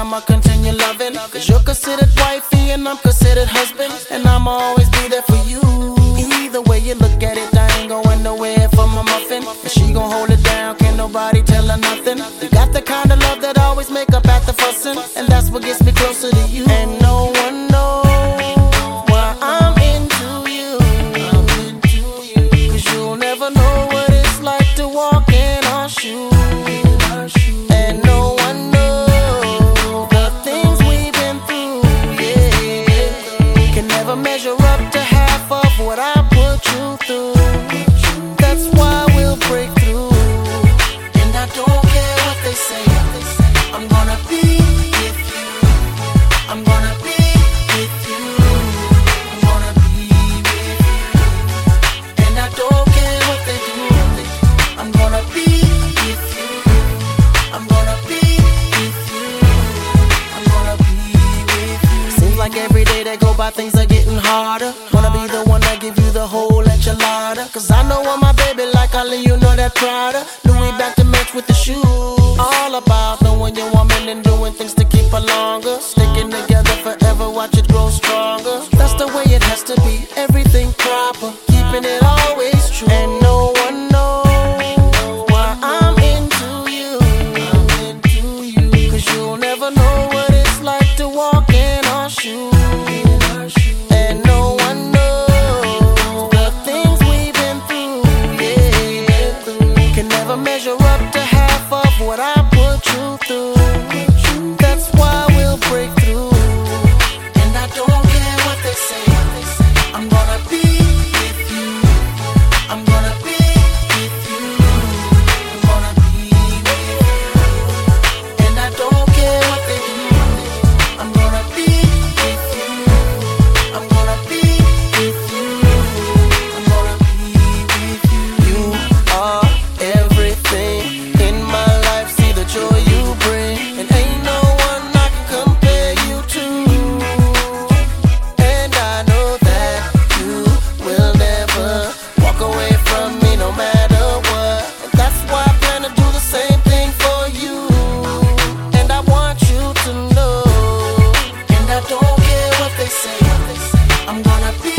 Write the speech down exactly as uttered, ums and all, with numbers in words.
I'ma continue loving. Cause you're considered wifey and I'm considered husband, and I'ma always be there for you. Either way you look at it, I ain't going nowhere for my muffin. And she gon' hold it down, can't nobody tell her nothing. You got the kind of love that always make up at the fussin', and that's what gets me closer to you. And no one knows why I'm into you. Cause you'll never know what it's like to walk in our shoes. And no one knows the things we've been through, yeah. Can never measure up to half of what I put you through. That's why we'll break through. And I don't care what they say, I'm gonna be with you. I'm gonna be with you. I'm gonna be with you. And I don't care what they do, I'm gonna be with you. I'm gonna be with you. I'm gonna be with you. Seems like every day that go by things are getting harder. Wanna be the one that give you the whole enchilada. Cause I know I'm my baby like I let you know that Prada. Louis back to match with the shoes. All about knowing your woman and doing things to keep her longer. Sticking together forever, watch it grow stronger. That's the way it has to be, everything proper, keeping it always true. And no one knows why I'm into you. I'm into you. Cause you'll never know what it's like to walk in our shoes. And no one knows the things we've been through, yeah. Can never measure up to half of what I put you through. That's why we'll break through. And I don't care what they say, I'm gonna be with you. I'm gonna be with you. I'm gonna be with you. And I don't care what they do, I'm gonna be with you. I'm gonna be with you. I'm gonna be with you. You are everything in my life, see the joy you bring. And ain't no one I can compare you to. And I know that you will never walk away from me no matter what. And that's why I plan to do the same thing for you. And I want you to know. And I don't care what they say, I'm gonna be